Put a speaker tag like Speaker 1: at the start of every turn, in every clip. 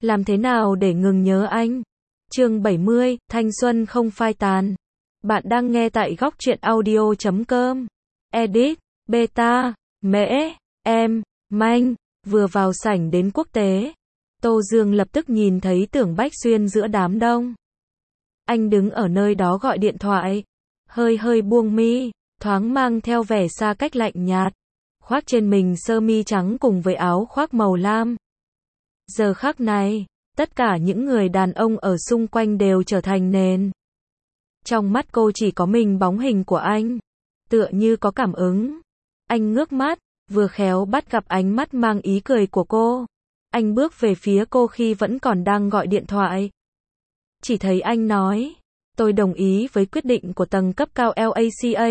Speaker 1: Làm thế nào để ngừng nhớ anh? Chương 70, thanh xuân không phai tàn. Bạn đang nghe tại góc truyện audio.com. Edit, Beta, Mễ, Em, Manh, vừa vào sảnh đến quốc tế. Tô Dương lập tức nhìn thấy Tưởng Bách Xuyên giữa đám đông. Anh đứng ở nơi đó gọi điện thoại, hơi buông mi, thoáng mang theo vẻ xa cách lạnh nhạt, khoác trên mình sơ mi trắng cùng với áo khoác màu lam. Giờ khắc này, tất cả những người đàn ông ở xung quanh đều trở thành nền. Trong mắt cô chỉ có mình bóng hình của anh, tựa như có cảm ứng. Anh ngước mắt, vừa khéo bắt gặp ánh mắt mang ý cười của cô. Anh bước về phía cô khi vẫn còn đang gọi điện thoại. Chỉ thấy anh nói, tôi đồng ý với quyết định của tầng cấp cao LACA.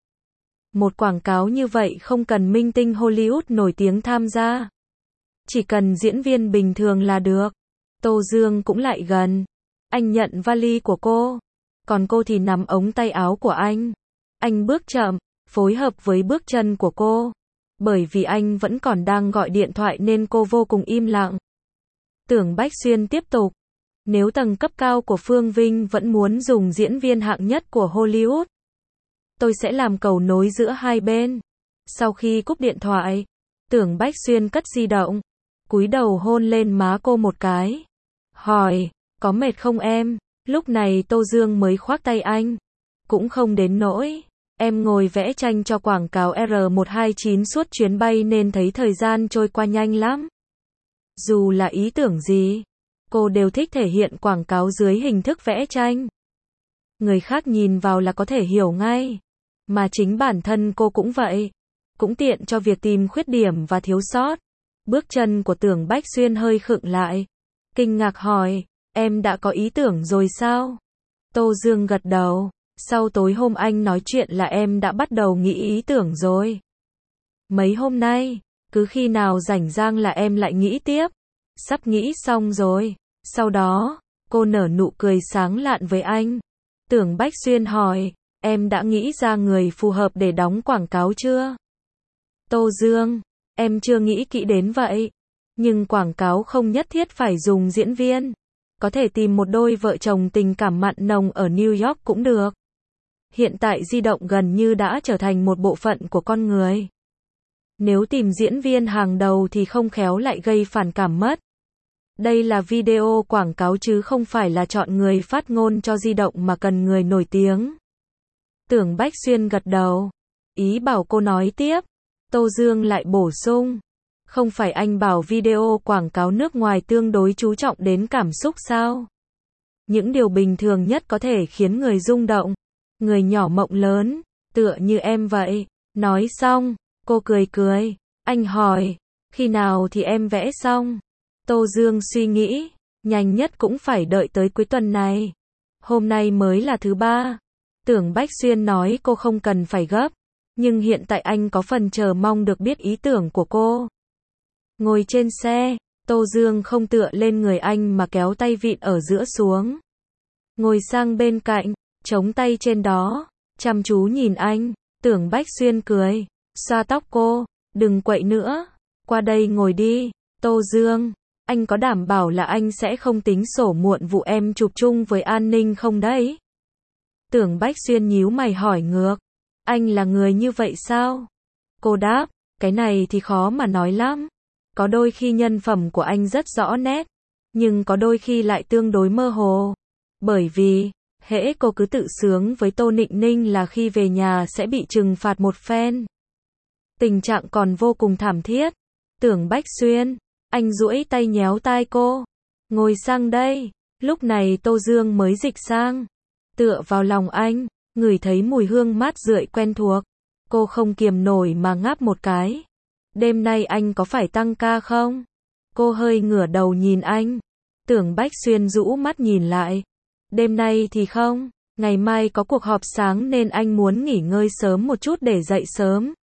Speaker 1: Một quảng cáo như vậy không cần minh tinh Hollywood nổi tiếng tham gia. Chỉ cần diễn viên bình thường là được. Tô Dương cũng lại gần. Anh nhận vali của cô. Còn cô thì nắm ống tay áo của anh. Anh bước chậm, phối hợp với bước chân của cô. Bởi vì anh vẫn còn đang gọi điện thoại nên cô vô cùng im lặng. Tưởng Bách Xuyên tiếp tục. Nếu tầng cấp cao của Phương Vinh vẫn muốn dùng diễn viên hạng nhất của Hollywood, tôi sẽ làm cầu nối giữa hai bên. Sau khi cúp điện thoại, Tưởng Bách Xuyên cất di động, cúi đầu hôn lên má cô một cái. Hỏi, có mệt không em? Lúc này Tô Dương mới khoác tay anh. Cũng không đến nỗi. Em ngồi vẽ tranh cho quảng cáo R129 suốt chuyến bay nên thấy thời gian trôi qua nhanh lắm. Dù là ý tưởng gì, cô đều thích thể hiện quảng cáo dưới hình thức vẽ tranh. Người khác nhìn vào là có thể hiểu ngay. Mà chính bản thân cô cũng vậy. Cũng tiện cho việc tìm khuyết điểm và thiếu sót. Bước chân của Tưởng Bách Xuyên hơi khựng lại. Kinh ngạc hỏi, em đã có ý tưởng rồi sao? Tô Dương gật đầu. Sau tối hôm anh nói chuyện là em đã bắt đầu nghĩ ý tưởng rồi. Mấy hôm nay, cứ khi nào rảnh rang là em lại nghĩ tiếp. Sắp nghĩ xong rồi. Sau đó, cô nở nụ cười sáng lạn với anh. Tưởng Bách Xuyên hỏi, em đã nghĩ ra người phù hợp để đóng quảng cáo chưa? Tô Dương, em chưa nghĩ kỹ đến vậy. Nhưng quảng cáo không nhất thiết phải dùng diễn viên. Có thể tìm một đôi vợ chồng tình cảm mặn nồng ở New York cũng được. Hiện tại di động gần như đã trở thành một bộ phận của con người. Nếu tìm diễn viên hàng đầu thì không khéo lại gây phản cảm mất. Đây là video quảng cáo chứ không phải là chọn người phát ngôn cho di động mà cần người nổi tiếng. Tưởng Bách Xuyên gật đầu. Ý bảo cô nói tiếp. Tô Dương lại bổ sung. Không phải anh bảo video quảng cáo nước ngoài tương đối chú trọng đến cảm xúc sao? Những điều bình thường nhất có thể khiến người rung động. Người nhỏ mộng lớn, tựa như em vậy. Nói xong, cô cười. Anh hỏi, khi nào thì em vẽ xong? Tô Dương suy nghĩ, nhanh nhất cũng phải đợi tới cuối tuần này. Hôm nay mới là thứ ba. Tưởng Bách Xuyên nói cô không cần phải gấp. Nhưng hiện tại anh có phần chờ mong được biết ý tưởng của cô. Ngồi trên xe, Tô Dương không tựa lên người anh mà kéo tay vịn ở giữa xuống. Ngồi sang bên cạnh, chống tay trên đó, chăm chú nhìn anh. Tưởng Bách Xuyên cười, xoa tóc cô, đừng quậy nữa, qua đây ngồi đi. Tô Dương, anh có đảm bảo là anh sẽ không tính sổ muộn vụ em chụp chung với An Ninh không đấy? Tưởng Bách Xuyên nhíu mày hỏi ngược, anh là người như vậy sao? Cô đáp, cái này thì khó mà nói lắm. Có đôi khi nhân phẩm của anh rất rõ nét, nhưng có đôi khi lại tương đối mơ hồ. Bởi vì, hễ cô cứ tự sướng với Tô Nịnh Ninh là khi về nhà sẽ bị trừng phạt một phen. Tình trạng còn vô cùng thảm thiết. Tưởng Bách Xuyên, anh duỗi tay nhéo tai cô. Ngồi sang đây. Lúc này Tô Dương mới dịch sang. Tựa vào lòng anh, ngửi thấy mùi hương mát rượi quen thuộc. Cô không kiềm nổi mà ngáp một cái. Đêm nay anh có phải tăng ca không? Cô hơi ngửa đầu nhìn anh. Tưởng Bách Xuyên rũ mắt nhìn lại. Đêm nay thì không, ngày mai có cuộc họp sáng nên anh muốn nghỉ ngơi sớm một chút để dậy sớm.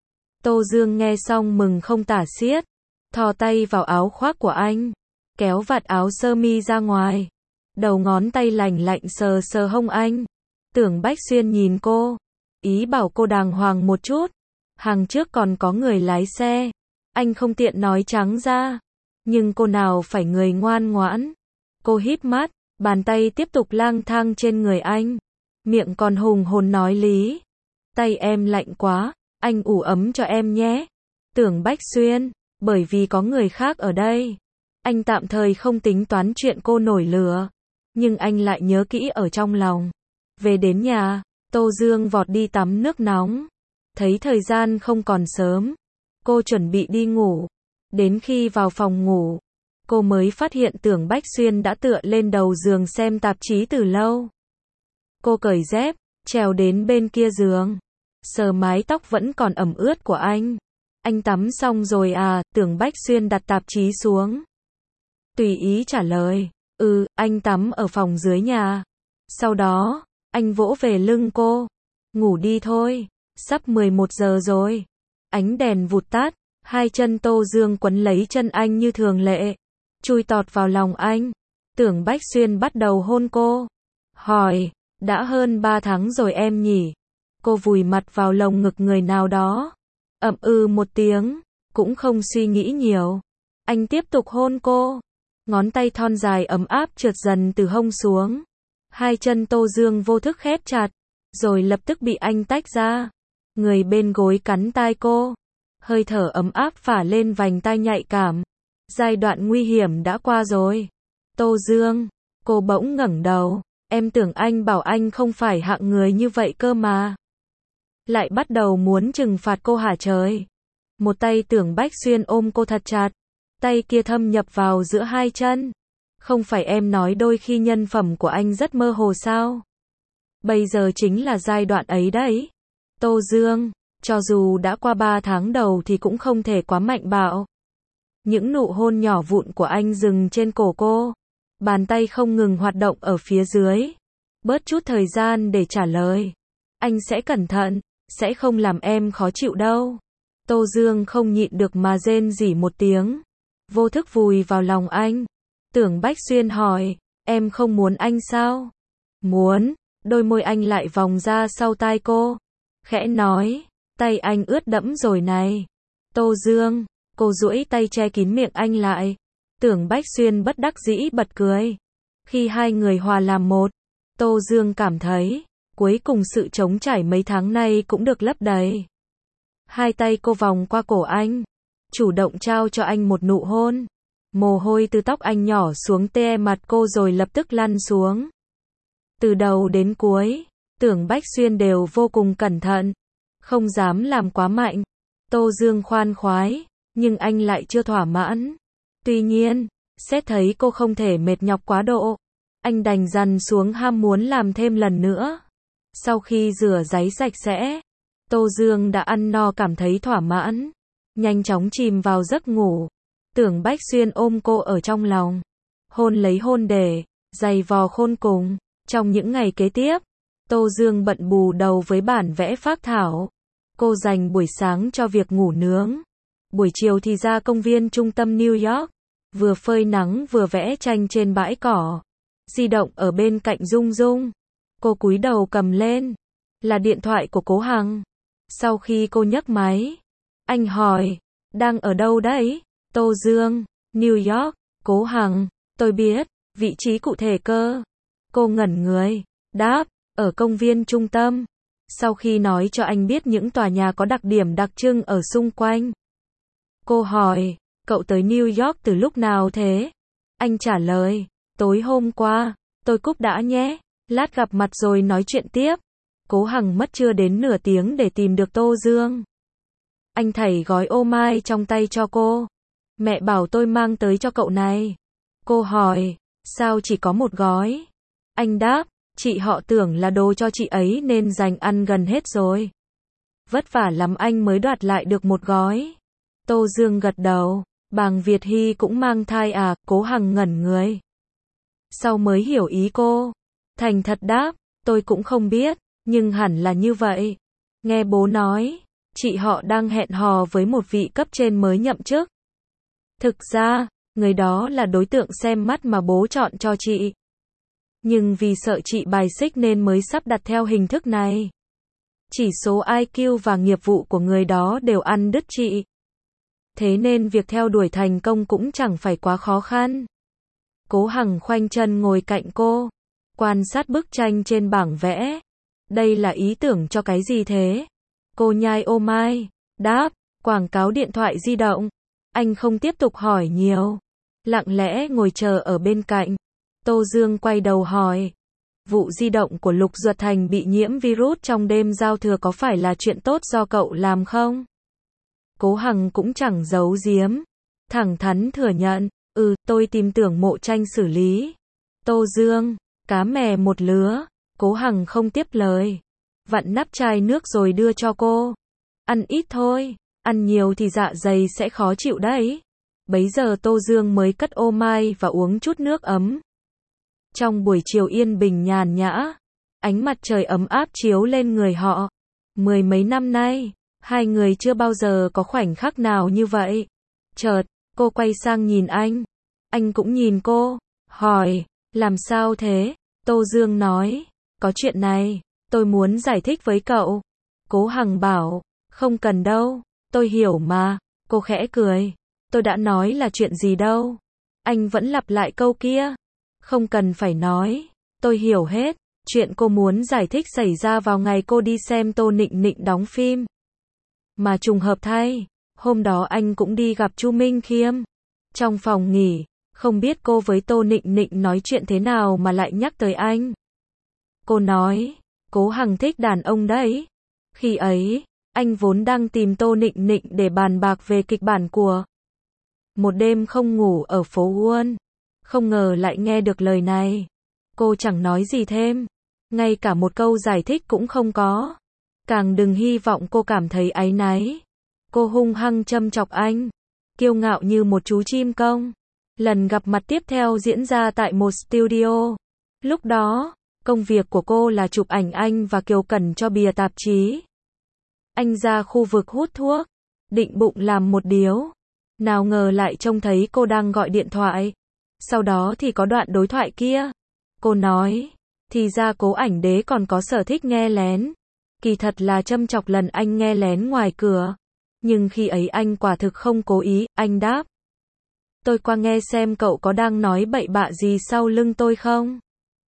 Speaker 1: Tô Dương nghe xong mừng không tả xiết, thò tay vào áo khoác của anh, kéo vạt áo sơ mi ra ngoài. Đầu ngón tay lành lạnh sờ hông anh. Tưởng Bách Xuyên nhìn cô, ý bảo cô đàng hoàng một chút. Hàng trước còn có người lái xe, anh không tiện nói trắng ra. Nhưng cô nào phải người ngoan ngoãn. Cô híp mắt, bàn tay tiếp tục lang thang trên người anh. Miệng còn hùng hồn nói lý. Tay em lạnh quá, anh ủ ấm cho em nhé. Tưởng Bách Xuyên, bởi vì có người khác ở đây. Anh tạm thời không tính toán chuyện cô nổi lửa. Nhưng anh lại nhớ kỹ ở trong lòng. Về đến nhà, Tô Dương vọt đi tắm nước nóng. Thấy thời gian không còn sớm. Cô chuẩn bị đi ngủ. Đến khi vào phòng ngủ, cô mới phát hiện Tưởng Bách Xuyên đã tựa lên đầu giường xem tạp chí từ lâu. Cô cởi dép, trèo đến bên kia giường. Sờ mái tóc vẫn còn ẩm ướt của anh. Anh tắm xong rồi à? Tưởng Bách Xuyên đặt tạp chí xuống. Tùy ý trả lời. Anh tắm ở phòng dưới nhà. Sau đó, anh vỗ về lưng cô. Ngủ đi thôi. Sắp 11 giờ rồi. Ánh đèn vụt tắt. Hai chân Tô Dương quấn lấy chân anh như thường lệ. Chui tọt vào lòng anh. Tưởng Bách Xuyên bắt đầu hôn cô. Hỏi, đã hơn 3 tháng rồi em nhỉ? Cô vùi mặt vào lồng ngực người nào đó. Một tiếng, cũng không suy nghĩ nhiều. Anh tiếp tục hôn cô. Ngón tay thon dài ấm áp trượt dần từ hông xuống. Hai chân Tô Dương vô thức khép chặt, rồi lập tức bị anh tách ra. Người bên gối cắn tai cô. Hơi thở ấm áp phả lên vành tai nhạy cảm. Giai đoạn nguy hiểm đã qua rồi. Tô Dương, cô bỗng ngẩng đầu. Em tưởng anh bảo anh không phải hạng người như vậy cơ mà. Lại bắt đầu muốn trừng phạt cô hả trời? Một tay Tưởng Bách Xuyên ôm cô thật chặt. Tay kia thâm nhập vào giữa hai chân. Không phải em nói đôi khi nhân phẩm của anh rất mơ hồ sao? Bây giờ chính là giai đoạn ấy đấy. Tô Dương, cho dù đã qua 3 tháng đầu thì cũng không thể quá mạnh bạo. Những nụ hôn nhỏ vụn của anh dừng trên cổ cô. Bàn tay không ngừng hoạt động ở phía dưới. Bớt chút thời gian để trả lời. Anh sẽ cẩn thận, sẽ không làm em khó chịu đâu. Tô Dương không nhịn được mà rên rỉ một tiếng. Vô thức vùi vào lòng anh. Tưởng Bách Xuyên hỏi, em không muốn anh sao? Muốn. Đôi môi anh lại vòng ra sau tai cô. Khẽ nói, tay anh ướt đẫm rồi này. Tô Dương, cô duỗi tay che kín miệng anh lại. Tưởng Bách Xuyên bất đắc dĩ bật cười. Khi hai người hòa làm một, Tô Dương cảm thấy, cuối cùng sự trống trải mấy tháng nay cũng được lấp đầy. Hai tay cô vòng qua cổ anh, chủ động trao cho anh một nụ hôn. Mồ hôi từ tóc anh nhỏ xuống tê mặt cô rồi lập tức lăn xuống. Từ đầu đến cuối, Tưởng Bách Xuyên đều vô cùng cẩn thận, không dám làm quá mạnh. Tô Dương khoan khoái, nhưng anh lại chưa thỏa mãn. Tuy nhiên, xét thấy cô không thể mệt nhọc quá độ, anh đành dằn xuống ham muốn làm thêm lần nữa. Sau khi rửa ráy sạch sẽ, Tô Dương đã ăn no cảm thấy thỏa mãn, nhanh chóng chìm vào giấc ngủ. Tưởng Bách Xuyên ôm cô ở trong lòng, hôn lấy hôn để, giày vò khôn cùng. Trong những ngày kế tiếp, Tô Dương bận bù đầu với bản vẽ phác thảo. Cô dành buổi sáng cho việc ngủ nướng. Buổi chiều thì ra công viên trung tâm New York, vừa phơi nắng vừa vẽ tranh trên bãi cỏ. Di động ở bên cạnh rung rung. Cô cúi đầu cầm lên. Là điện thoại của Cố Hằng. Sau khi cô nhấc máy, anh hỏi, đang ở đâu đấy? Tô Dương, New York. Cố Hằng, tôi biết, vị trí cụ thể cơ. Cô ngẩn người, đáp, ở công viên trung tâm. Sau khi nói cho anh biết những tòa nhà có đặc điểm đặc trưng ở xung quanh, cô hỏi, cậu tới New York từ lúc nào thế? Anh trả lời, tối hôm qua. Tôi cúp đã nhé, lát gặp mặt rồi nói chuyện tiếp. Cố Hằng mất chưa đến nửa tiếng để tìm được Tô Dương. Anh thảy gói ô mai trong tay cho cô. Mẹ bảo tôi mang tới cho cậu này. Cô hỏi, sao chỉ có một gói? Anh đáp, chị họ tưởng là đồ cho chị ấy nên dành ăn gần hết rồi. Vất vả lắm anh mới đoạt lại được một gói. Tô Dương gật đầu, Bàng Việt Hy cũng mang thai à? Cố Hằng ngẩn người. Sau mới hiểu ý cô. Thành thật đáp, tôi cũng không biết, nhưng hẳn là như vậy. Nghe bố nói, chị họ đang hẹn hò với một vị cấp trên mới nhậm chức. Thực ra, người đó là đối tượng xem mắt mà bố chọn cho chị. Nhưng vì sợ chị bài xích nên mới sắp đặt theo hình thức này. Chỉ số IQ và nghiệp vụ của người đó đều ăn đứt chị. thế nên việc theo đuổi thành công cũng chẳng phải quá khó khăn. Cố Hằng khoanh chân ngồi cạnh cô, quan sát bức tranh trên bảng vẽ. Đây là ý tưởng cho cái gì thế? Cô nhai ô mai, đáp, quảng cáo điện thoại di động. Anh không tiếp tục hỏi nhiều, lặng lẽ ngồi chờ ở bên cạnh. Tô Dương quay đầu hỏi, vụ di động của Lục Duật Thành bị nhiễm virus trong đêm giao thừa có phải là chuyện tốt do cậu làm không? Cố Hằng cũng chẳng giấu giếm, thẳng thắn thừa nhận, tôi tìm tưởng Mộ Tranh xử lý. Tô Dương, cá mè một lứa. Cố Hằng không tiếp lời, vặn nắp chai nước rồi đưa cho cô. Ăn ít thôi, ăn nhiều thì dạ dày sẽ khó chịu đấy. Bấy giờ Tô Dương mới cất ô mai và uống chút nước ấm. Trong buổi chiều yên bình nhàn nhã, ánh mặt trời ấm áp chiếu lên người họ. Mười mấy năm nay, hai người chưa bao giờ có khoảnh khắc nào như vậy. Chợt, cô quay sang nhìn anh cũng nhìn cô, hỏi, làm sao thế? Tô Dương nói, có chuyện này, tôi muốn giải thích với cậu. Cố Hằng bảo, không cần đâu, tôi hiểu mà. Cô khẽ cười, tôi đã nói là chuyện gì đâu. Anh vẫn lặp lại câu kia, không cần phải nói, tôi hiểu hết. Chuyện cô muốn giải thích xảy ra vào ngày cô đi xem Tô Nịnh Nịnh đóng phim. Mà trùng hợp thay, hôm đó anh cũng đi gặp Chu Minh Khiêm. Trong phòng nghỉ, không biết cô với Tô Nịnh Nịnh nói chuyện thế nào mà lại nhắc tới anh. Cô nói, Cố Hằng thích đàn ông đấy. Khi ấy, anh vốn đang tìm Tô Nịnh Nịnh để bàn bạc về kịch bản của Một Đêm Không Ngủ ở phố Wall. Không ngờ lại nghe được lời này. Cô chẳng nói gì thêm, ngay cả một câu giải thích cũng không có. Càng đừng hy vọng cô cảm thấy áy náy. Cô hung hăng châm chọc anh, kiêu ngạo như một chú chim công. Lần gặp mặt tiếp theo diễn ra tại một studio. Lúc đó, công việc của cô là chụp ảnh anh và Kiều Cẩn cho bìa tạp chí. Anh ra khu vực hút thuốc, định bụng làm một điếu. Nào ngờ lại trông thấy cô đang gọi điện thoại. Sau đó thì có đoạn đối thoại kia. Cô nói, thì ra Cố Ảnh Đế còn có sở thích nghe lén. Kỳ thật là châm chọc lần anh nghe lén ngoài cửa. Nhưng khi ấy anh quả thực không cố ý, anh đáp. Tôi qua nghe xem cậu có đang nói bậy bạ gì sau lưng tôi không?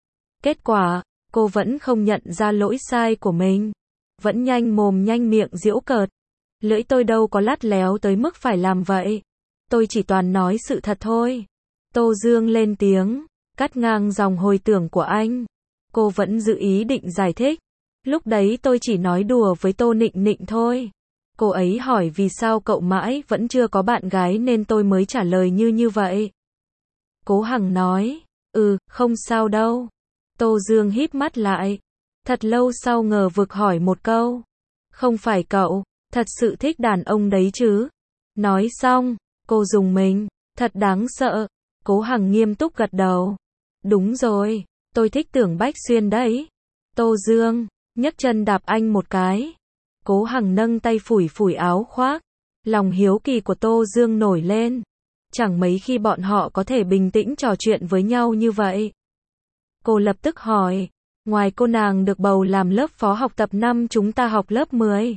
Speaker 1: Kết quả, cô vẫn không nhận ra lỗi sai của mình. Vẫn nhanh mồm nhanh miệng giễu cợt. Lưỡi tôi đâu có lắt léo tới mức phải làm vậy. Tôi chỉ toàn nói sự thật thôi. Tô Dương lên tiếng, cắt ngang dòng hồi tưởng của anh. Cô vẫn giữ ý định giải thích. Lúc đấy tôi chỉ nói đùa với Tô Nịnh Nịnh thôi. Cô ấy hỏi vì sao cậu mãi vẫn chưa có bạn gái nên tôi mới trả lời như vậy. Cố Hằng nói, không sao đâu. Tô Dương híp mắt lại. Thật lâu sau ngờ vực hỏi một câu. Không phải cậu, thật sự thích đàn ông đấy chứ? Nói xong, cô rùng mình, thật đáng sợ. Cố Hằng nghiêm túc gật đầu. Đúng rồi, tôi thích Tưởng Bách Xuyên đấy. Tô Dương nhấc chân đạp anh một cái. Cố Hằng nâng tay phủi phủi áo khoác. Lòng hiếu kỳ của Tô Dương nổi lên. Chẳng mấy khi bọn họ có thể bình tĩnh trò chuyện với nhau như vậy. Cô lập tức hỏi, ngoài cô nàng được bầu làm lớp phó học tập năm chúng ta học lớp 10.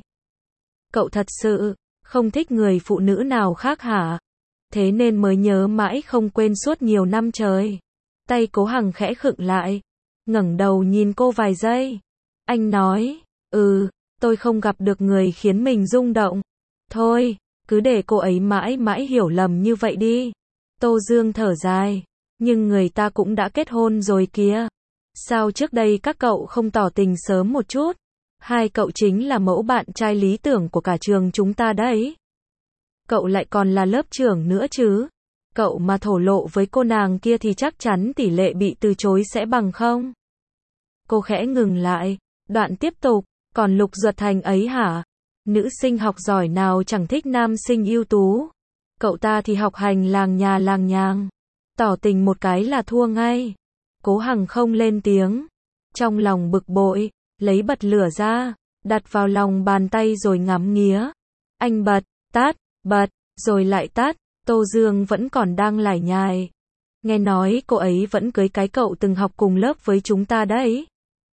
Speaker 1: Cậu thật sự không thích người phụ nữ nào khác hả? Thế nên mới nhớ mãi không quên suốt nhiều năm trời. Tay Cố Hằng khẽ khựng lại, ngẩng đầu nhìn cô vài giây. Anh nói, tôi không gặp được người khiến mình rung động. Thôi, cứ để cô ấy mãi mãi hiểu lầm như vậy đi. Tô Dương thở dài, nhưng người ta cũng đã kết hôn rồi kìa. Sao trước đây các cậu không tỏ tình sớm một chút? Hai cậu chính là mẫu bạn trai lý tưởng của cả trường chúng ta đấy. Cậu lại còn là lớp trưởng nữa chứ. Cậu mà thổ lộ với cô nàng kia thì chắc chắn tỷ lệ bị từ chối sẽ bằng không? Cô khẽ ngừng lại, đoạn tiếp tục, còn Lục Duật Thành ấy hả? Nữ sinh học giỏi nào chẳng thích nam sinh ưu tú. Cậu ta thì học hành làng nhà làng nhàng. Tỏ tình một cái là thua ngay. Cố Hằng không lên tiếng. Trong lòng bực bội, lấy bật lửa ra, đặt vào lòng bàn tay rồi ngắm nghía. Anh bật, tắt, bật, rồi lại tắt. Tô Dương vẫn còn đang lải nhải. Nghe nói cô ấy vẫn cưới cái cậu từng học cùng lớp với chúng ta đấy.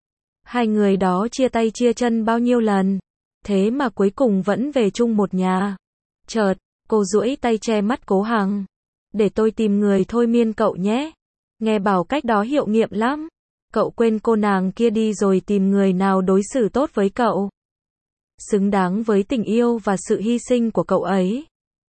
Speaker 1: Hai người đó chia tay chia chân bao nhiêu lần. Thế mà cuối cùng vẫn về chung một nhà. Chợt, Cô duỗi tay che mắt Cố Hằng. Để tôi tìm người thôi miên cậu nhé. Nghe bảo cách đó hiệu nghiệm lắm. Cậu quên cô nàng kia đi rồi tìm người nào đối xử tốt với cậu. Xứng đáng với tình yêu và sự hy sinh của cậu ấy.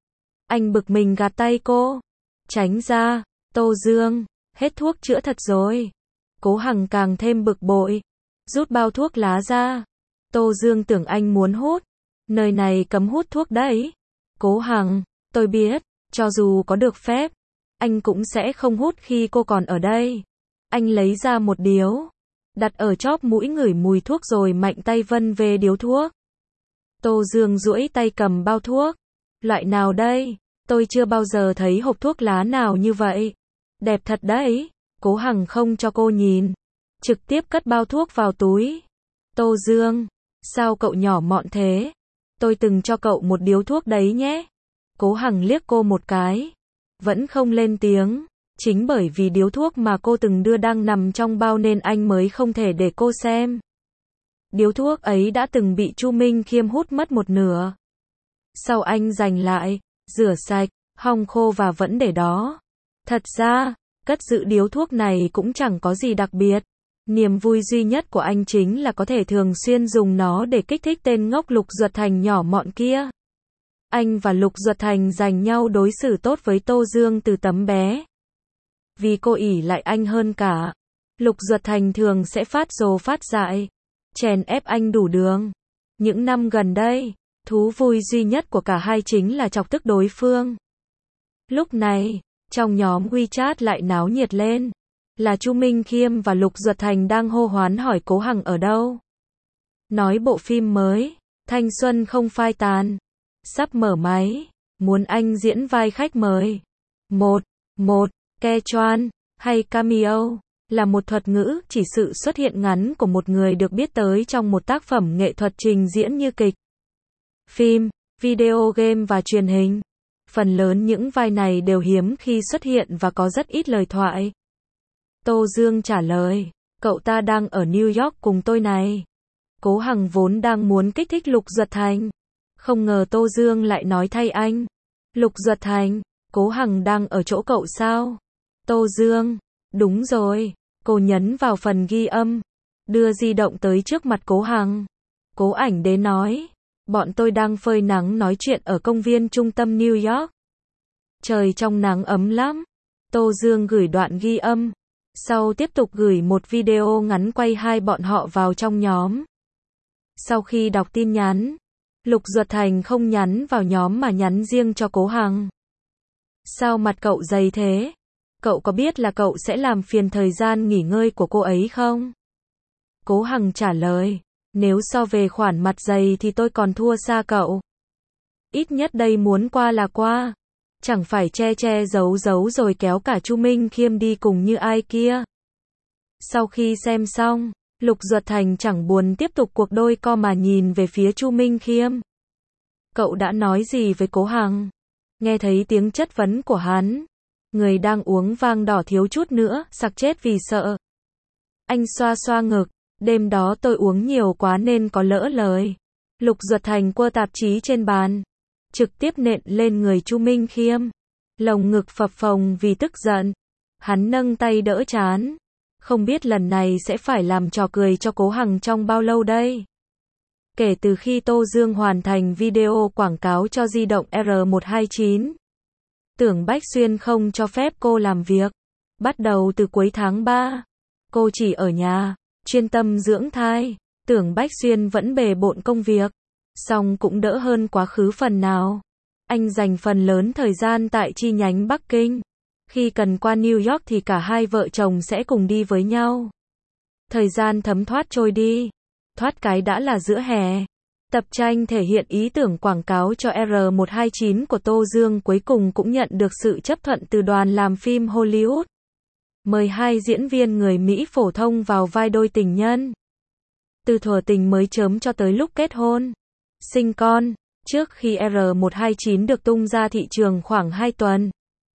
Speaker 1: Anh bực mình gạt tay cô. Tránh ra, Tô Dương, hết thuốc chữa thật rồi. Cố Hằng càng thêm bực bội. Rút bao thuốc lá ra. Tô Dương tưởng anh muốn hút. Nơi này cấm hút thuốc đấy. Cố Hằng, tôi biết, cho dù có được phép, anh cũng sẽ không hút khi cô còn ở đây. Anh lấy ra một điếu, đặt ở chóp mũi ngửi mùi thuốc rồi mạnh tay vân về điếu thuốc. Tô Dương duỗi tay cầm bao thuốc. Loại nào đây? Tôi chưa bao giờ thấy hộp thuốc lá nào như vậy. Đẹp thật đấy. Cố Hằng không cho cô nhìn. Trực tiếp cất bao thuốc vào túi. Tô Dương, sao cậu nhỏ mọn thế? Tôi từng cho cậu một điếu thuốc đấy nhé. Cố Hằng liếc cô một cái. Vẫn không lên tiếng. Chính bởi vì điếu thuốc mà cô từng đưa đang nằm trong bao nên anh mới không thể để cô xem. Điếu thuốc ấy đã từng bị Chu Minh Khiêm hút mất một nửa. Sau anh giành lại, rửa sạch, hong khô và vẫn để đó. Thật ra, cất giữ điếu thuốc này cũng chẳng có gì đặc biệt. Niềm vui duy nhất của anh chính là có thể thường xuyên dùng nó để kích thích tên ngốc Lục Duật Thành nhỏ mọn kia. Anh và Lục Duật Thành giành nhau đối xử tốt với Tô Dương từ tấm bé. Vì cô ỷ lại anh hơn cả. Lục Duật Thành thường sẽ phát rồ phát dại, chèn ép anh đủ đường. Những năm gần đây, thú vui duy nhất của cả hai chính là chọc tức đối phương. Lúc này, trong nhóm WeChat lại náo nhiệt lên. Là Chu Minh Khiêm và Lục Duật Thành đang hô hoán hỏi Cố Hằng ở đâu. Nói bộ phim mới, Thanh Xuân Không Phai Tàn, sắp mở máy, muốn anh diễn vai khách mời. Một, Kechuan, hay cameo, là một thuật ngữ chỉ sự xuất hiện ngắn của một người được biết tới trong một tác phẩm nghệ thuật trình diễn như kịch, phim, video game và truyền hình. Phần lớn những vai này đều hiếm khi xuất hiện và có rất ít lời thoại. Tô Dương trả lời, cậu ta đang ở New York cùng tôi này. Cố Hằng vốn đang muốn kích thích Lục Duật Thành. Không ngờ Tô Dương lại nói thay anh. Lục Duật Thành, Cố Hằng đang ở chỗ cậu sao? Tô Dương, đúng rồi. Cô nhấn vào phần ghi âm, đưa di động tới trước mặt Cố Hằng. Cố Ảnh Đế nói, bọn tôi đang phơi nắng nói chuyện ở công viên trung tâm New York. Trời trong nắng ấm lắm. Tô Dương gửi đoạn ghi âm, sau tiếp tục gửi một video ngắn quay hai bọn họ vào trong nhóm. Sau khi đọc tin nhắn, Lục Duật Thành không nhắn vào nhóm mà nhắn riêng cho Cố Hằng. Sao mặt cậu dày thế? Cậu có biết là cậu sẽ làm phiền thời gian nghỉ ngơi của cô ấy không? Cố Hằng trả lời, nếu so về khoản mặt dày thì tôi còn thua xa cậu. Ít nhất đây muốn qua là qua. Chẳng phải che giấu rồi kéo cả Chu Minh Khiêm đi cùng như ai kia. Sau khi xem xong, Lục Duật Thành chẳng buồn tiếp tục cuộc đôi co mà nhìn về phía Chu Minh Khiêm. Cậu đã nói gì với Cố Hằng? Nghe thấy tiếng chất vấn của hắn, người đang uống vang đỏ thiếu chút nữa sặc chết vì sợ. Anh xoa xoa ngực, đêm đó tôi uống nhiều quá nên có lỡ lời. Lục Duật Thành quơ tạp chí trên bàn, trực tiếp nện lên người Chu Minh Khiêm. Lồng ngực phập phồng vì tức giận. Hắn nâng tay đỡ trán. Không biết lần này sẽ phải làm trò cười cho Cố Hằng trong bao lâu đây? Kể từ khi Tô Dương hoàn thành video quảng cáo cho di động R129, Tưởng Bách Xuyên không cho phép cô làm việc. Bắt đầu từ cuối tháng 3, cô chỉ ở nhà, chuyên tâm dưỡng thai. Tưởng Bách Xuyên vẫn bề bộn công việc, song cũng đỡ hơn quá khứ phần nào. Anh dành phần lớn thời gian tại chi nhánh Bắc Kinh. Khi cần qua New York thì cả hai vợ chồng sẽ cùng đi với nhau. Thời gian thấm thoát trôi đi. Thoát cái đã là giữa hè. Tập tranh thể hiện ý tưởng quảng cáo cho R129 của Tô Dương cuối cùng cũng nhận được sự chấp thuận từ đoàn làm phim Hollywood. Mời hai diễn viên người Mỹ phổ thông vào vai đôi tình nhân. Từ thuở tình mới chớm cho tới lúc kết hôn, sinh con, trước khi R129 được tung ra thị trường khoảng 2 tuần.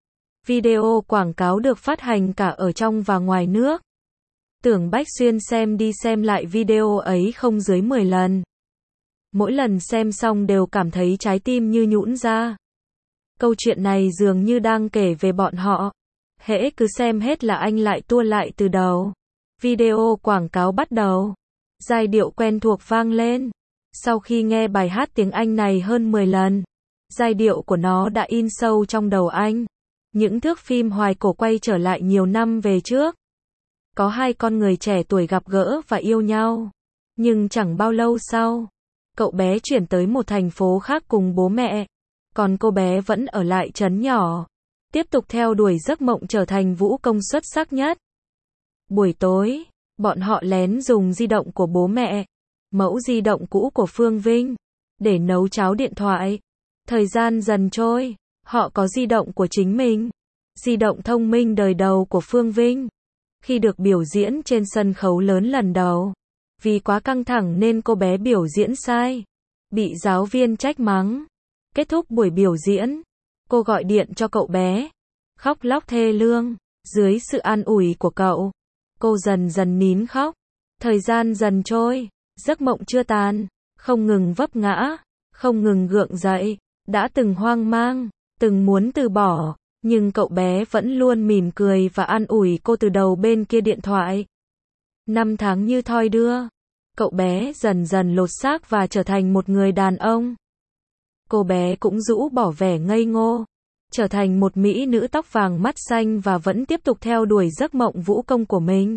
Speaker 1: Video quảng cáo được phát hành cả ở trong và ngoài nước. Tưởng Bách Xuyên xem đi xem lại video ấy không dưới 10 lần. Mỗi lần xem xong đều cảm thấy trái tim như nhũn ra. Câu chuyện này dường như đang kể về bọn họ. Hễ cứ xem hết là anh lại tua lại từ đầu. Video quảng cáo bắt đầu. Giai điệu quen thuộc vang lên. Sau khi nghe bài hát tiếng Anh này hơn 10 lần, giai điệu của nó đã in sâu trong đầu anh. Những thước phim hoài cổ quay trở lại nhiều năm về trước. Có hai con người trẻ tuổi gặp gỡ và yêu nhau. Nhưng chẳng bao lâu sau, cậu bé chuyển tới một thành phố khác cùng bố mẹ. Còn cô bé vẫn ở lại trấn nhỏ, tiếp tục theo đuổi giấc mộng trở thành vũ công xuất sắc nhất. Buổi tối, bọn họ lén dùng di động của bố mẹ, mẫu di động cũ của Phương Vinh, để nấu cháo điện thoại. Thời gian dần trôi, họ có di động của chính mình. Di động thông minh đời đầu của Phương Vinh. Khi được biểu diễn trên sân khấu lớn lần đầu, vì quá căng thẳng nên cô bé biểu diễn sai, bị giáo viên trách mắng. Kết thúc buổi biểu diễn, cô gọi điện cho cậu bé, khóc lóc thê lương. Dưới sự an ủi của cậu, cô dần dần nín khóc. Thời gian dần trôi, giấc mộng chưa tàn, không ngừng vấp ngã, không ngừng gượng dậy. Đã từng hoang mang, từng muốn từ bỏ, nhưng cậu bé vẫn luôn mỉm cười và an ủi cô từ đầu bên kia điện thoại. Năm tháng như thoi đưa, cậu bé dần dần lột xác và trở thành một người đàn ông. Cô bé cũng rũ bỏ vẻ ngây ngô, trở thành một mỹ nữ tóc vàng mắt xanh và vẫn tiếp tục theo đuổi giấc mộng vũ công của mình.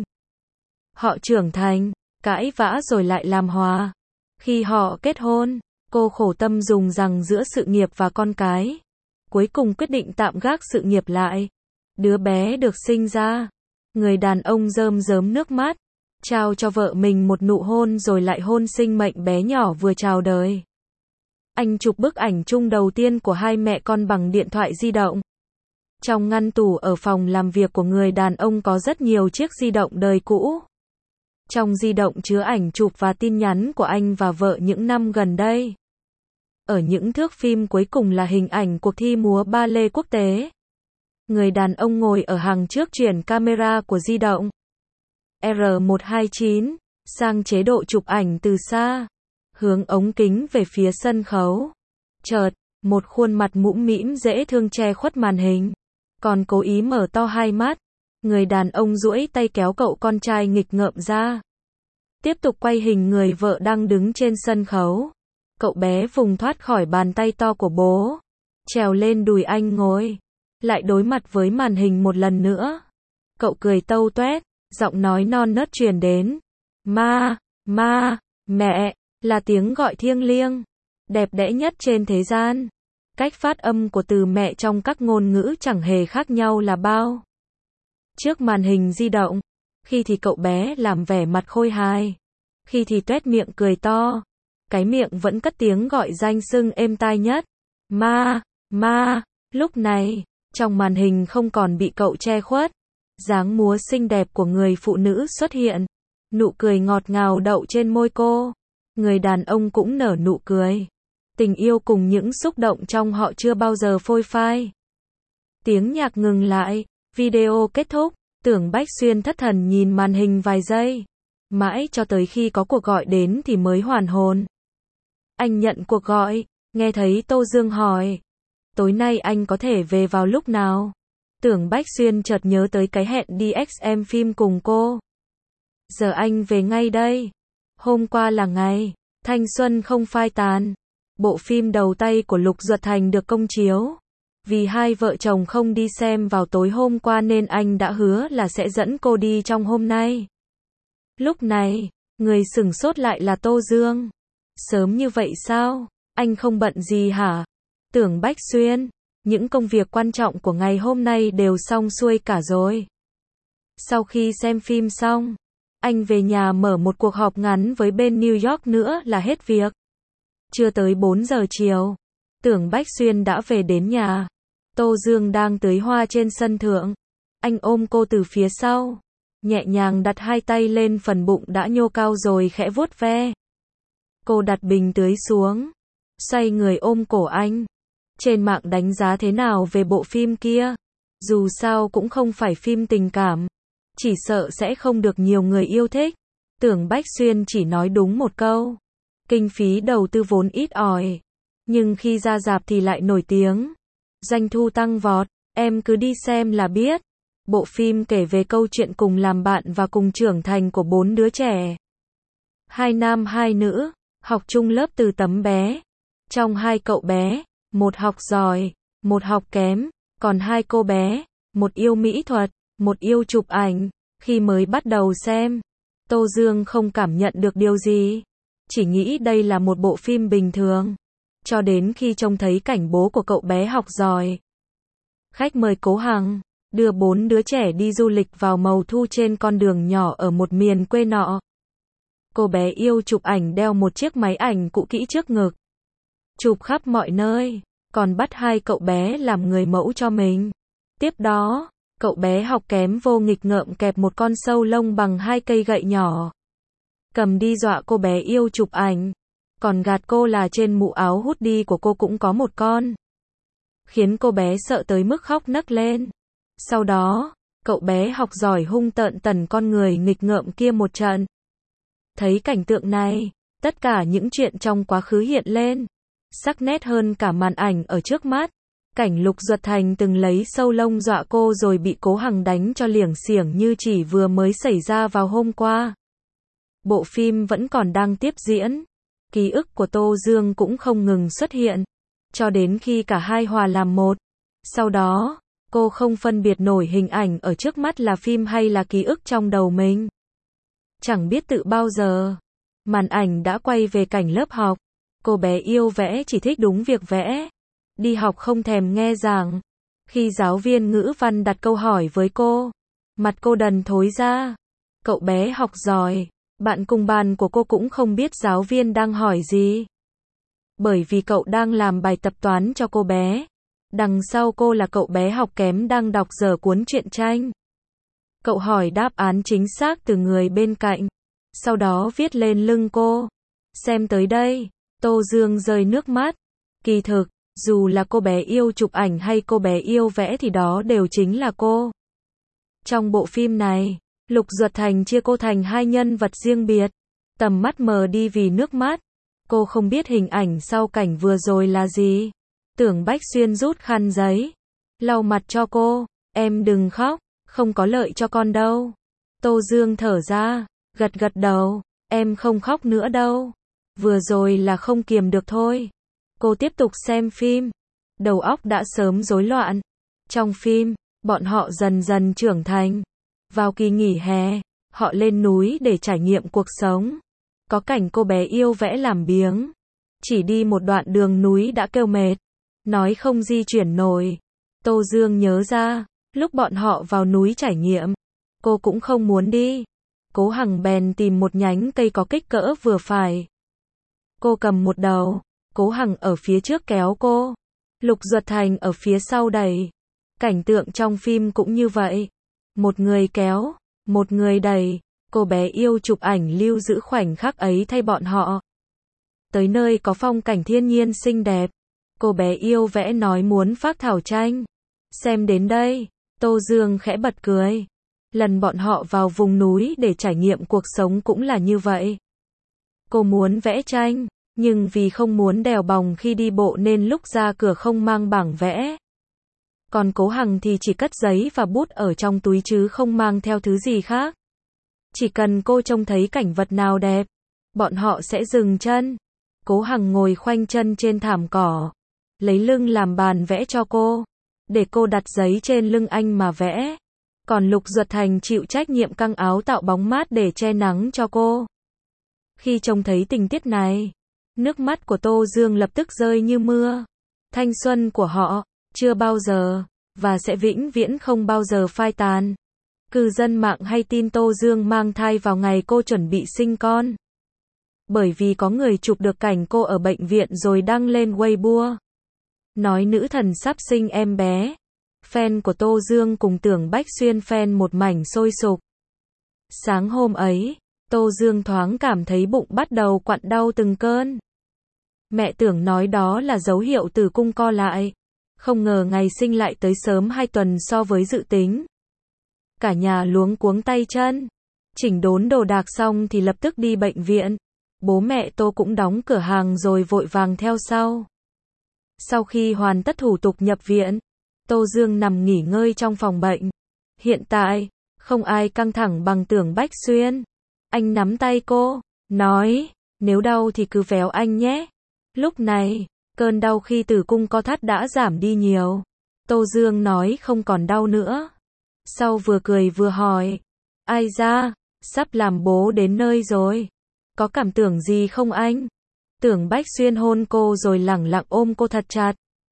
Speaker 1: Họ trưởng thành, cãi vã rồi lại làm hòa. Khi họ kết hôn, cô khổ tâm dùng rằng giữa sự nghiệp và con cái. Cuối cùng quyết định tạm gác sự nghiệp lại. Đứa bé được sinh ra. Người đàn ông rơm rớm nước mắt, trao cho vợ mình một nụ hôn rồi lại hôn sinh mệnh bé nhỏ vừa chào đời. Anh chụp bức ảnh chung đầu tiên của hai mẹ con bằng điện thoại di động. Trong ngăn tủ ở phòng làm việc của người đàn ông có rất nhiều chiếc di động đời cũ. Trong di động chứa ảnh chụp và tin nhắn của anh và vợ những năm gần đây. Ở những thước phim cuối cùng là hình ảnh cuộc thi múa ba lê quốc tế. Người đàn ông ngồi ở hàng trước chuyển camera của di động R129 sang chế độ chụp ảnh từ xa, hướng ống kính về phía sân khấu. Chợt, một khuôn mặt mũm mĩm dễ thương che khuất màn hình, còn cố ý mở to hai mắt. Người đàn ông duỗi tay kéo cậu con trai nghịch ngợm ra. Tiếp tục quay hình người vợ đang đứng trên sân khấu. Cậu bé vùng thoát khỏi bàn tay to của bố, trèo lên đùi anh ngồi, lại đối mặt với màn hình một lần nữa. Cậu cười tâu toét, giọng nói non nớt truyền đến. Ma, mẹ, là tiếng gọi thiêng liêng, đẹp đẽ nhất trên thế gian. Cách phát âm của từ mẹ trong các ngôn ngữ chẳng hề khác nhau là bao. Trước màn hình di động, khi thì cậu bé làm vẻ mặt khôi hài, khi thì toét miệng cười to. Cái miệng vẫn cất tiếng gọi danh xưng êm tai nhất. Ma. Lúc này, trong màn hình không còn bị cậu che khuất. Dáng múa xinh đẹp của người phụ nữ xuất hiện. Nụ cười ngọt ngào đậu trên môi cô. Người đàn ông cũng nở nụ cười. Tình yêu cùng những xúc động trong họ chưa bao giờ phôi phai. Tiếng nhạc ngừng lại, video kết thúc. Tưởng Bách Xuyên thất thần nhìn màn hình vài giây. Mãi cho tới khi có cuộc gọi đến thì mới hoàn hồn. Anh nhận cuộc gọi, nghe thấy Tô Dương hỏi. Tối nay anh có thể về vào lúc nào? Tưởng Bách Xuyên chợt nhớ tới cái hẹn đi xem phim cùng cô. Giờ anh về ngay đây. Hôm qua là ngày thanh xuân không phai tàn. Bộ phim đầu tay của Lục Duật Thành được công chiếu. Vì hai vợ chồng không đi xem vào tối hôm qua nên anh đã hứa là sẽ dẫn cô đi trong hôm nay. Lúc này, người sửng sốt lại là Tô Dương. Sớm như vậy sao? Anh không bận gì hả? Tưởng Bách Xuyên, những công việc quan trọng của ngày hôm nay đều xong xuôi cả rồi. Sau khi xem phim xong, anh về nhà mở một cuộc họp ngắn với bên New York nữa là hết việc. Chưa tới 4 giờ chiều, Tưởng Bách Xuyên đã về đến nhà. Tô Dương đang tưới hoa trên sân thượng. Anh ôm cô từ phía sau, nhẹ nhàng đặt hai tay lên phần bụng đã nhô cao rồi khẽ vuốt ve. Cô đặt bình tưới xuống, xoay người ôm cổ anh. Trên mạng đánh giá thế nào về bộ phim kia? Dù sao cũng không phải phim tình cảm, chỉ sợ sẽ không được nhiều người yêu thích. Tưởng Bách Xuyên chỉ nói đúng một câu. Kinh phí đầu tư vốn ít ỏi, nhưng khi ra rạp thì lại nổi tiếng. Doanh thu tăng vọt, em cứ đi xem là biết. Bộ phim kể về câu chuyện cùng làm bạn và cùng trưởng thành của 4 đứa trẻ. 2 nam 2 nữ, học chung lớp từ tấm bé. Trong 2 cậu bé, một học giỏi, một học kém, còn 2 cô bé, một yêu mỹ thuật, một yêu chụp ảnh. Khi mới bắt đầu xem, Tô Dương không cảm nhận được điều gì, chỉ nghĩ đây là một bộ phim bình thường. Cho đến khi trông thấy cảnh bố của cậu bé học giỏi. Khách mời Cố Hằng, đưa 4 đứa trẻ đi du lịch vào màu thu trên con đường nhỏ ở một miền quê nọ. Cô bé yêu chụp ảnh đeo một chiếc máy ảnh cũ kỹ trước ngực. Chụp khắp mọi nơi, còn bắt 2 cậu bé làm người mẫu cho mình. Tiếp đó, cậu bé học kém vô nghịch ngợm kẹp một con sâu lông bằng 2 cây gậy nhỏ. Cầm đi dọa cô bé yêu chụp ảnh. Còn gạt cô là trên mũ áo hoodie của cô cũng có một con. Khiến cô bé sợ tới mức khóc nấc lên. Sau đó, cậu bé học giỏi hung tợn tẩn con người nghịch ngợm kia một trận. Thấy cảnh tượng này, tất cả những chuyện trong quá khứ hiện lên. Sắc nét hơn cả màn ảnh ở trước mắt. Cảnh Lục Duật Thành từng lấy sâu lông dọa cô rồi bị Cố Hằng đánh cho liểng xiểng như chỉ vừa mới xảy ra vào hôm qua. Bộ phim vẫn còn đang tiếp diễn. Ký ức của Tô Dương cũng không ngừng xuất hiện, cho đến khi cả hai hòa làm một. Sau đó, cô không phân biệt nổi hình ảnh ở trước mắt là phim hay là ký ức trong đầu mình. Chẳng biết tự bao giờ, màn ảnh đã quay về cảnh lớp học. Cô bé yêu vẽ chỉ thích đúng việc vẽ. Đi học không thèm nghe giảng. Khi giáo viên ngữ văn đặt câu hỏi với cô, mặt cô đần thối ra. Cậu bé học giỏi. Bạn cùng bàn của cô cũng không biết giáo viên đang hỏi gì. Bởi vì cậu đang làm bài tập toán cho cô bé. Đằng sau cô là cậu bé học kém đang đọc dở cuốn truyện tranh. Cậu hỏi đáp án chính xác từ người bên cạnh. Sau đó viết lên lưng cô. Xem tới đây, Tô Dương rơi nước mắt. Kỳ thực, dù là cô bé yêu chụp ảnh hay cô bé yêu vẽ thì đó đều chính là cô. Trong bộ phim này, Lục Duật Thành chia cô thành 2 nhân vật riêng biệt. Tầm mắt mờ đi vì nước mắt. Cô không biết hình ảnh sau cảnh vừa rồi là gì. Tưởng Bách Xuyên rút khăn giấy, lau mặt cho cô. Em đừng khóc, không có lợi cho con đâu. Tô Dương thở ra, gật gật đầu. Em không khóc nữa đâu. Vừa rồi là không kiềm được thôi. Cô tiếp tục xem phim. Đầu óc đã sớm rối loạn. Trong phim, bọn họ dần dần trưởng thành. Vào kỳ nghỉ hè, họ lên núi để trải nghiệm cuộc sống. Có cảnh cô bé yêu vẽ làm biếng. Chỉ đi một đoạn đường núi đã kêu mệt. Nói không di chuyển nổi. Tô Dương nhớ ra, lúc bọn họ vào núi trải nghiệm, cô cũng không muốn đi. Cố Hằng bèn tìm một nhánh cây có kích cỡ vừa phải. Cô cầm một đầu, Cố Hằng ở phía trước kéo cô. Lục Duật Thành ở phía sau đẩy. Cảnh tượng trong phim cũng như vậy. Một người kéo, một người đẩy. Cô bé yêu chụp ảnh lưu giữ khoảnh khắc ấy thay bọn họ. Tới nơi có phong cảnh thiên nhiên xinh đẹp. Cô bé yêu vẽ nói muốn phác thảo tranh. Xem đến đây, Tô Dương khẽ bật cười. Lần bọn họ vào vùng núi để trải nghiệm cuộc sống cũng là như vậy. Cô muốn vẽ tranh, nhưng vì không muốn đèo bòng khi đi bộ nên lúc ra cửa không mang bảng vẽ. Còn Cố Hằng thì chỉ cất giấy và bút ở trong túi chứ không mang theo thứ gì khác. Chỉ cần cô trông thấy cảnh vật nào đẹp, bọn họ sẽ dừng chân. Cố Hằng ngồi khoanh chân trên thảm cỏ, lấy lưng làm bàn vẽ cho cô, để cô đặt giấy trên lưng anh mà vẽ. Còn Lục Duật Thành chịu trách nhiệm căng áo tạo bóng mát để che nắng cho cô. Khi trông thấy tình tiết này, nước mắt của Tô Dương lập tức rơi như mưa. Thanh xuân của họ, chưa bao giờ, và sẽ vĩnh viễn không bao giờ phai tàn. Cư dân mạng hay tin Tô Dương mang thai vào ngày cô chuẩn bị sinh con. Bởi vì có người chụp được cảnh cô ở bệnh viện rồi đăng lên Weibo. Nói nữ thần sắp sinh em bé. Fan của Tô Dương cùng Tưởng Bách Xuyên fan một mảnh sôi sục. Sáng hôm ấy, Tô Dương thoáng cảm thấy bụng bắt đầu quặn đau từng cơn. Mẹ Tưởng nói đó là dấu hiệu tử cung co lại. Không ngờ ngày sinh lại tới sớm 2 tuần so với dự tính. Cả nhà luống cuống tay chân. Chỉnh đốn đồ đạc xong thì lập tức đi bệnh viện. Bố mẹ Tô cũng đóng cửa hàng rồi vội vàng theo sau. Sau khi hoàn tất thủ tục nhập viện, Tô Dương nằm nghỉ ngơi trong phòng bệnh. Hiện tại, không ai căng thẳng bằng Tưởng Bách Xuyên. Anh nắm tay cô, nói, nếu đau thì cứ véo anh nhé. Lúc này, cơn đau khi tử cung co thắt đã giảm đi nhiều. Tô Dương nói không còn đau nữa. Sau vừa cười vừa hỏi, ai ra, sắp làm bố đến nơi rồi. Có cảm tưởng gì không anh? Tưởng Bách Xuyên hôn cô rồi lẳng lặng ôm cô thật chặt.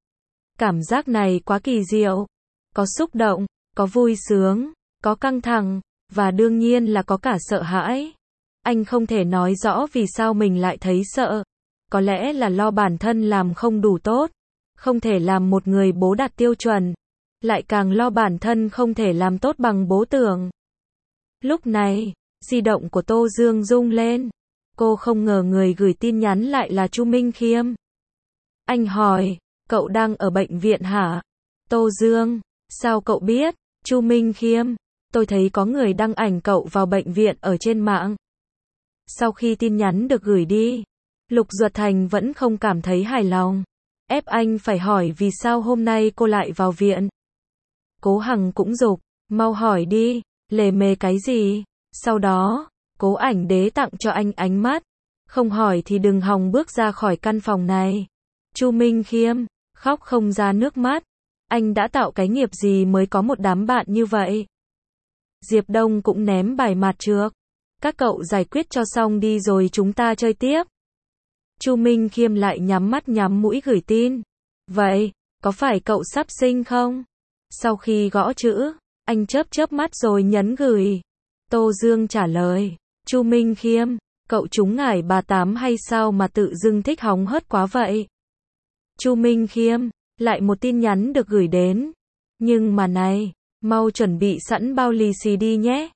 Speaker 1: Cảm giác này quá kỳ diệu. Có xúc động, có vui sướng, có căng thẳng, và đương nhiên là có cả sợ hãi. Anh không thể nói rõ vì sao mình lại thấy sợ. Có lẽ là lo bản thân làm không đủ tốt. Không thể làm một người bố đạt tiêu chuẩn. Lại càng lo bản thân không thể làm tốt bằng bố Tưởng. Lúc này, di động của Tô Dương rung lên. Cô không ngờ người gửi tin nhắn lại là Chu Minh Khiêm. Anh hỏi, cậu đang ở bệnh viện hả? Tô Dương, sao cậu biết? Chu Minh Khiêm, tôi thấy có người đăng ảnh cậu vào bệnh viện ở trên mạng. Sau khi tin nhắn được gửi đi, Lục Duật Thành vẫn không cảm thấy hài lòng. Ép anh phải hỏi vì sao hôm nay cô lại vào viện. Cố Hằng cũng giục, mau hỏi đi, lề mề cái gì? Sau đó, Cố Ảnh Đế tặng cho anh ánh mắt. Không hỏi thì đừng hòng bước ra khỏi căn phòng này. Chu Minh Khiêm, khóc không ra nước mắt. Anh đã tạo cái nghiệp gì mới có một đám bạn như vậy? Diệp Đông cũng ném bài mặt trước. Các cậu giải quyết cho xong đi rồi chúng ta chơi tiếp. Chu Minh Khiêm lại nhắm mắt nhắm mũi gửi tin. Vậy, có phải cậu sắp sinh không? Sau khi gõ chữ, anh chớp chớp mắt rồi nhấn gửi. Tô Dương trả lời, Chu Minh Khiêm, cậu trúng ngải bà tám hay sao mà tự dưng thích hóng hớt quá vậy? Chu Minh Khiêm, lại một tin nhắn được gửi đến. Nhưng mà này, mau chuẩn bị sẵn bao lì xì đi nhé.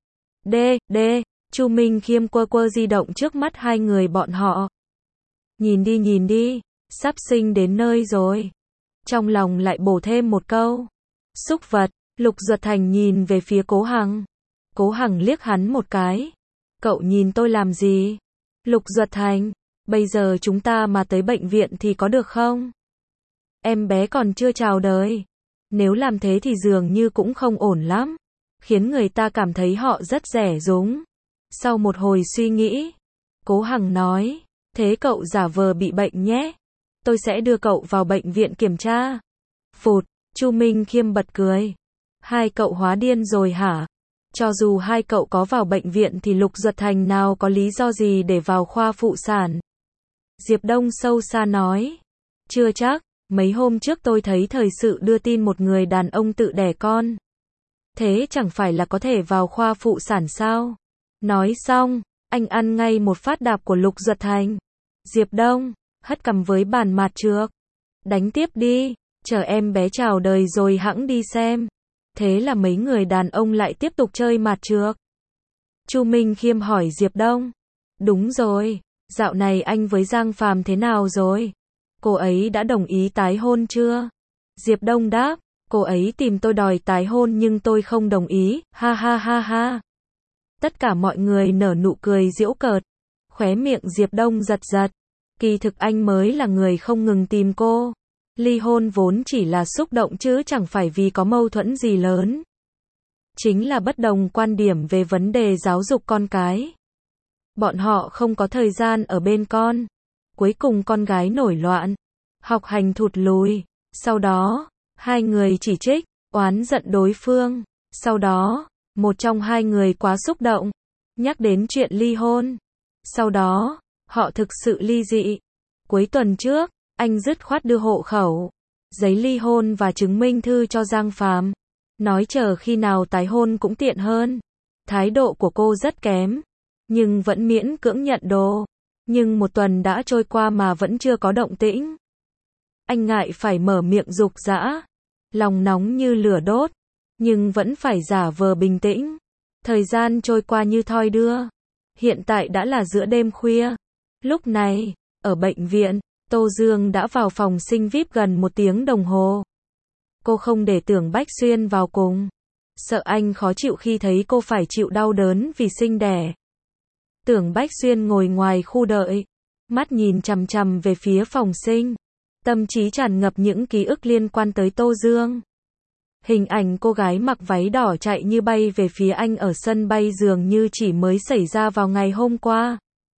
Speaker 1: D. Chu Minh Khiêm quơ quơ di động trước mắt hai người bọn họ. Nhìn đi, sắp sinh đến nơi rồi. Trong lòng lại bổ thêm một câu. Xúc vật, Lục Duật Thành nhìn về phía Cố Hằng. Cố Hằng liếc hắn một cái. Cậu nhìn tôi làm gì? Lục Duật Thành, bây giờ chúng ta mà tới bệnh viện thì có được không? Em bé còn chưa chào đời. Nếu làm thế thì dường như cũng không ổn lắm. Khiến người ta cảm thấy họ rất rẻ rúng. Sau một hồi suy nghĩ, Cố Hằng nói, thế cậu giả vờ bị bệnh nhé. Tôi sẽ đưa cậu vào bệnh viện kiểm tra. Phụt, Chu Minh Khiêm bật cười. Hai cậu hóa điên rồi hả? Cho dù hai cậu có vào bệnh viện thì Lục Duật Thành nào có lý do gì để vào khoa phụ sản? Diệp Đông sâu xa nói. Chưa chắc, mấy hôm trước tôi thấy thời sự đưa tin một người đàn ông tự đẻ con. Thế chẳng phải là có thể vào khoa phụ sản sao? Nói xong, anh ăn ngay một phát đạp của Lục Duật Thành. Diệp Đông, hất cằm với bàn mặt trước. Đánh tiếp đi, chờ em bé chào đời rồi hẵng đi xem. Thế là mấy người đàn ông lại tiếp tục chơi mặt trước. Chu Minh Khiêm hỏi Diệp Đông. Đúng rồi, dạo này anh với Giang Phàm thế nào rồi? Cô ấy đã đồng ý tái hôn chưa? Diệp Đông đáp, cô ấy tìm tôi đòi tái hôn nhưng tôi không đồng ý, ha ha ha ha. Tất cả mọi người nở nụ cười giễu cợt. Khóe miệng Diệp Đông giật giật. Kỳ thực anh mới là người không ngừng tìm cô. Ly hôn vốn chỉ là xúc động chứ chẳng phải vì có mâu thuẫn gì lớn. Chính là bất đồng quan điểm về vấn đề giáo dục con cái. Bọn họ không có thời gian ở bên con. Cuối cùng con gái nổi loạn, học hành thụt lùi. Sau đó, hai người chỉ trích, oán giận đối phương. Sau đó, một trong hai người quá xúc động, nhắc đến chuyện ly hôn. Sau đó, họ thực sự ly dị. Cuối tuần trước, anh dứt khoát đưa hộ khẩu, giấy ly hôn và chứng minh thư cho Giang Phàm. Nói chờ khi nào tái hôn cũng tiện hơn. Thái độ của cô rất kém, nhưng vẫn miễn cưỡng nhận đồ. Nhưng một tuần đã trôi qua mà vẫn chưa có động tĩnh. Anh ngại phải mở miệng giục giã, lòng nóng như lửa đốt, nhưng vẫn phải giả vờ bình tĩnh. Thời gian trôi qua như thoi đưa. Hiện tại đã là giữa đêm khuya. Lúc này, ở bệnh viện, Tô Dương đã vào phòng sinh VIP gần 1 tiếng đồng hồ. Cô không để Tưởng Bách Xuyên vào cùng. Sợ anh khó chịu khi thấy cô phải chịu đau đớn vì sinh đẻ. Tưởng Bách Xuyên ngồi ngoài khu đợi, mắt nhìn chằm chằm về phía phòng sinh. Tâm trí tràn ngập những ký ức liên quan tới Tô Dương. Hình ảnh cô gái mặc váy đỏ chạy như bay về phía anh ở sân bay dường như chỉ mới xảy ra vào ngày hôm qua.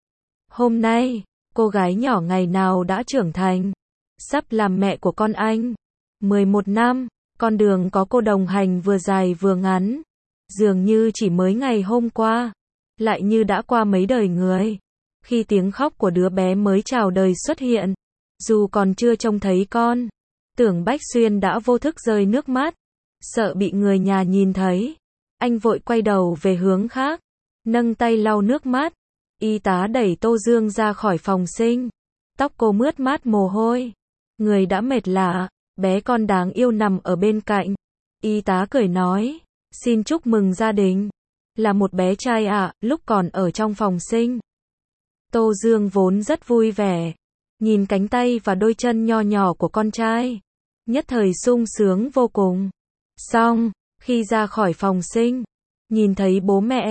Speaker 1: Hôm nay, cô gái nhỏ ngày nào đã trưởng thành, sắp làm mẹ của con anh. 11 năm, con đường có cô đồng hành vừa dài vừa ngắn. Dường như chỉ mới ngày hôm qua, lại như đã qua mấy đời người. Khi tiếng khóc của đứa bé mới chào đời xuất hiện, dù còn chưa trông thấy con, Tưởng Bách Xuyên đã vô thức rơi nước mắt. Sợ bị người nhà nhìn thấy, anh vội quay đầu về hướng khác, nâng tay lau nước mắt. Y tá đẩy Tô Dương ra khỏi phòng sinh. Tóc cô mướt mát mồ hôi. Người đã mệt lả, bé con đáng yêu nằm ở bên cạnh. Y tá cười nói, xin chúc mừng gia đình. Là một bé trai ạ, lúc còn ở trong phòng sinh. Tô Dương vốn rất vui vẻ. Nhìn cánh tay và đôi chân nho nhỏ của con trai. Nhất thời sung sướng vô cùng. Xong, khi ra khỏi phòng sinh, nhìn thấy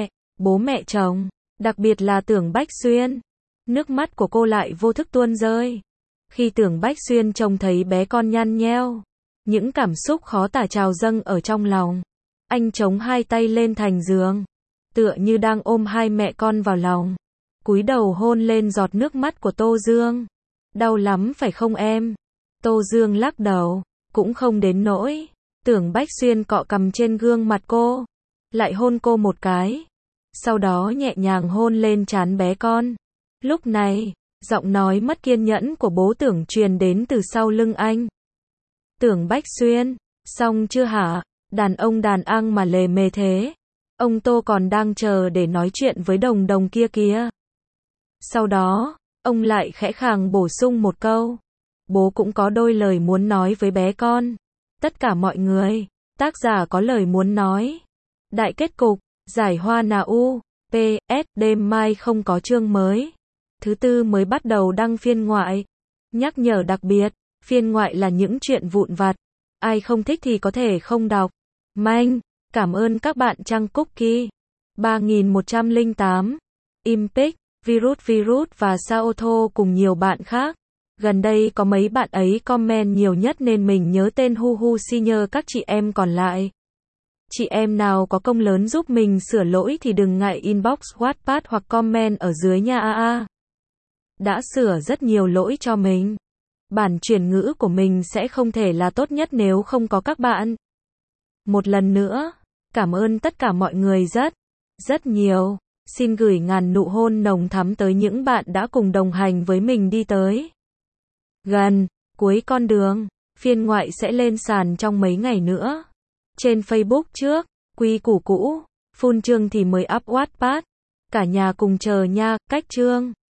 Speaker 1: bố mẹ chồng, đặc biệt là Tưởng Bách Xuyên, nước mắt của cô lại vô thức tuôn rơi. Khi Tưởng Bách Xuyên trông thấy bé con nhăn nheo, những cảm xúc khó tả trào dâng ở trong lòng. Anh chống hai tay lên thành giường, tựa như đang ôm hai mẹ con vào lòng, cúi đầu hôn lên giọt nước mắt của Tô Dương. Đau lắm phải không em? Tô Dương lắc đầu, cũng không đến nỗi. Tưởng Bách Xuyên cọ cằm trên gương mặt cô, lại hôn cô một cái, sau đó nhẹ nhàng hôn lên trán bé con. Lúc này, giọng nói mất kiên nhẫn của bố Tưởng truyền đến từ sau lưng anh. Tưởng Bách Xuyên, xong chưa hả? Đàn ông đàn ăn mà lề mề thế. Ông Tô còn đang chờ để nói chuyện với đồng đồng kia kìa. Sau đó, ông lại khẽ khàng bổ sung một câu. Bố cũng có đôi lời muốn nói với bé con. Tất cả mọi người, tác giả có lời muốn nói. Đại kết cục, giải hoa nào u, PS, đêm mai không có chương mới. Thứ tư mới bắt đầu đăng phiên ngoại. Nhắc nhở đặc biệt, phiên ngoại là những chuyện vụn vặt. Ai không thích thì có thể không đọc. Manh, cảm ơn các bạn Trăng Cookie. 3108, Impic, Virus và Saotho cùng nhiều bạn khác. Gần đây có mấy bạn ấy comment nhiều nhất nên mình nhớ tên Hu Senior các chị em còn lại. Chị em nào có công lớn giúp mình sửa lỗi thì đừng ngại inbox Wattpad hoặc comment ở dưới nha a. Đã sửa rất nhiều lỗi cho mình. Bản chuyển ngữ của mình sẽ không thể là tốt nhất nếu không có các bạn. Một lần nữa, cảm ơn tất cả mọi người rất nhiều. Xin gửi ngàn nụ hôn nồng thắm tới những bạn đã cùng đồng hành với mình đi tới gần cuối con đường. Phiên ngoại sẽ lên sàn trong mấy ngày nữa. Trên Facebook trước, quy củ cũ, full chương thì mới up Wattpad. Cả nhà cùng chờ nha, cách chương.